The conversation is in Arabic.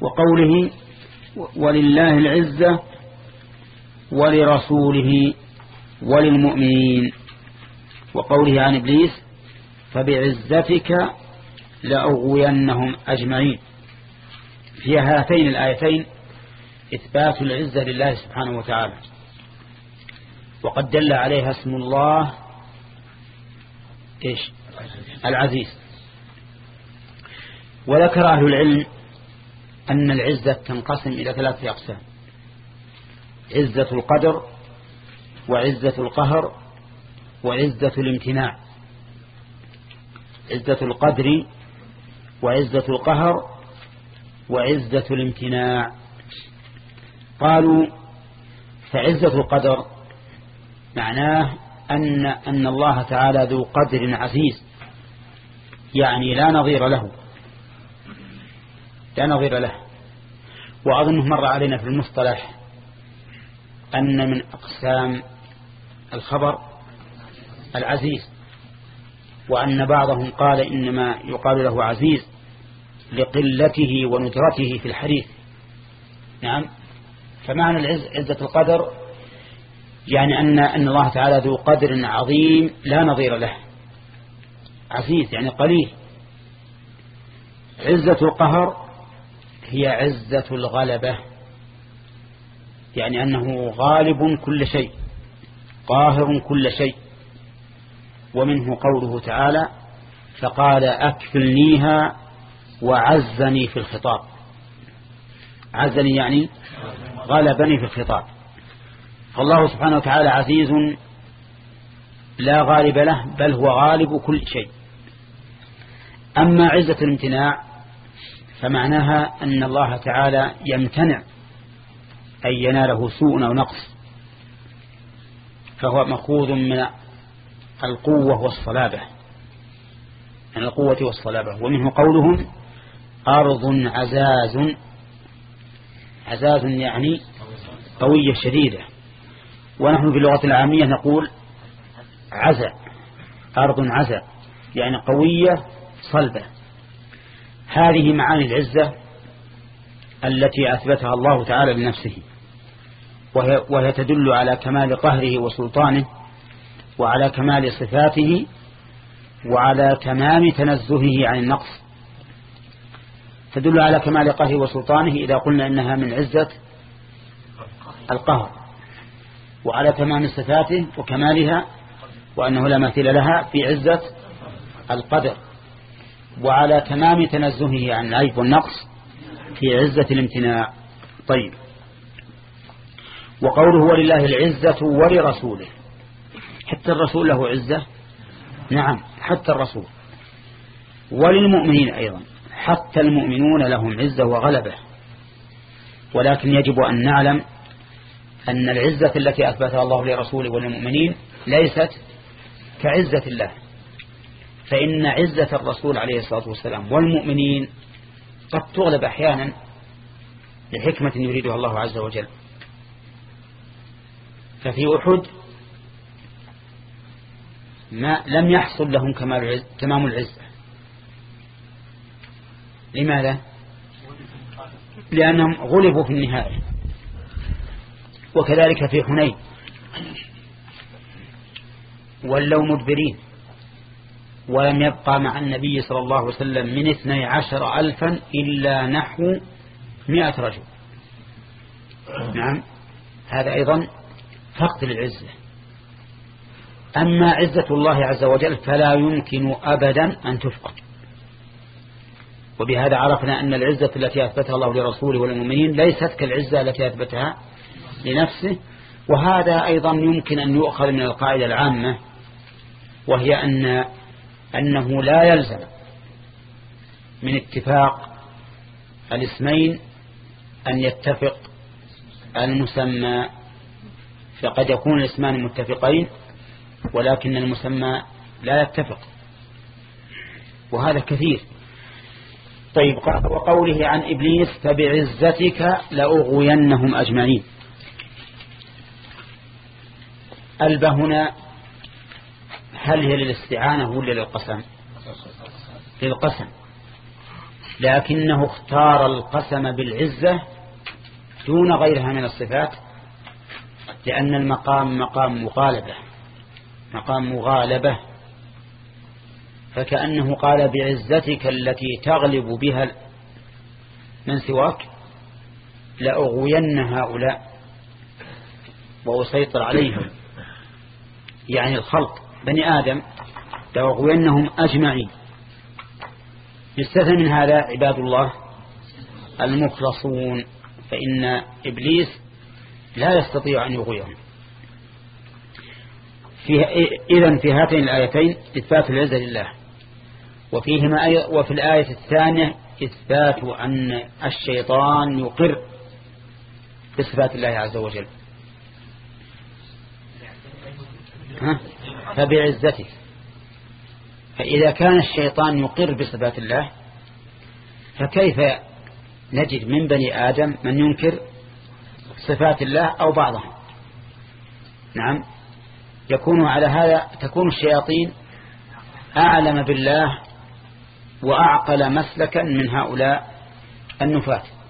وقوله ولله العزة ولرسوله وللمؤمنين، وقوله عن إبليس فبعزتك لأغوينهم أجمعين. في هاتين الآيتين إثبات العزة لله سبحانه وتعالى، وقد دل عليها اسم الله العزيز. وذكر أهل العلم أن العزة تنقسم إلى 3 أقسام: عزة القدر، وعزة القهر، وعزة الامتناع. عزة القدر وعزة القهر وعزة الامتناع. قالوا فعزة القدر معناه أن الله تعالى ذو قدر عزيز، يعني لا نظير له، لا نظير له. وأظنه مر علينا في المصطلح أن من أقسام الخبر العزيز، وأن بعضهم قال إنما يقال له عزيز لقلته وندرته في الحديث. نعم. فمعنى عزة القدر يعني أن الله تعالى ذو قدر عظيم لا نظير له، عزيز يعني قليل. عزة القهر هي عزة الغلبة، يعني أنه غالب كل شيء، قاهر كل شيء. ومنه قوله تعالى فقال أكفلنيها وعزني في الخطاب. عزني يعني غلبني في الخطاب. فالله سبحانه وتعالى عزيز لا غالب له، بل هو غالب كل شيء. أما عزة الامتناع فمعناها أن الله تعالى يمتنع أن يناله سوء أو نقص، فهو مأخوذ من القوة والصلابة، من القوة والصلابة. ومنه قولهم أرض عزاز. عزاز يعني قوية شديدة، ونحن في اللغة العامية نقول عزا، أرض عزا يعني قوية صلبة. هذه معاني العزة التي أثبتها الله تعالى لنفسه، وهي تدل على كمال قهره وسلطانه، وعلى كمال صفاته، وعلى تمام تنزهه عن النقص. تدل على كمال قهره وسلطانه إذا قلنا إنها من عزة القهر، وعلى تمام صفاته وكمالها وأنه لا مثيل لها في عزة القدر، وعلى تمام تنزهه عن العيب والنقص في عزة الامتناع. طيب، وقوله ولله العزة ولرسوله، حتى الرسول له عزة. نعم، حتى الرسول. وللمؤمنين أيضا، حتى المؤمنون لهم عزة وغلبة. ولكن يجب أن نعلم أن العزة التي أثبتها الله لرسوله وللمؤمنين ليست كعزة الله، فإن عزة الرسول عليه الصلاة والسلام والمؤمنين قد تغلب أحيانا لحكمة يريدها الله عز وجل. ففي أحد ما لم يحصل لهم تمام العزة. لماذا؟ لأنهم غلبوا في النهاية. وكذلك في حنين ولوا مدبرين، ولم يبقى مع النبي صلى الله عليه وسلم من 12,000 إلا نحو 100 رجل. نعم، هذا أيضا فقد للعزة. أما عزة الله عز وجل فلا يمكن أبدا أن تفقد. وبهذا عرفنا أن العزة التي أثبتها الله لرسوله والمؤمنين ليست كالعزة التي أثبتها لنفسه. وهذا أيضا يمكن أن يؤخذ من القاعدة العامة، وهي أنه لا يلزم من اتفاق الاسمين أن يتفق المسمى. فقد يكون الاسمان متفقين ولكن المسمى لا يتفق، وهذا كثير. طيب، وقوله عن إبليس فبعزتك لأغوينهم أجمعين. ألبه هنا هل هي للاستعانة ولا للقسم؟ للقسم. لكنه اختار القسم بالعزة دون غيرها من الصفات، لأن المقام مقام مغالبة، فكأنه قال بعزتك التي تغلب بها من سواك لأغوين هؤلاء وأسيطر عليهم، يعني الخلق بني آدم لأغوينهم أجمعين. يستثنى من هذا عباد الله المخلصون، فإن إبليس لا يستطيع أن يغويهم. إذن في هاتين الآيتين إثبات العزة لله، وفي الآية الثانية إثبات أن الشيطان يقر بصفات الله عز وجل. فبعزته، فإذا كان الشيطان يقر بصفات الله فكيف نجد من بني آدم من ينكر صفات الله أو بعضها؟ نعم، يكون على هذا تكون الشياطين أعلم بالله وأعقل مسلكا من هؤلاء النفاة.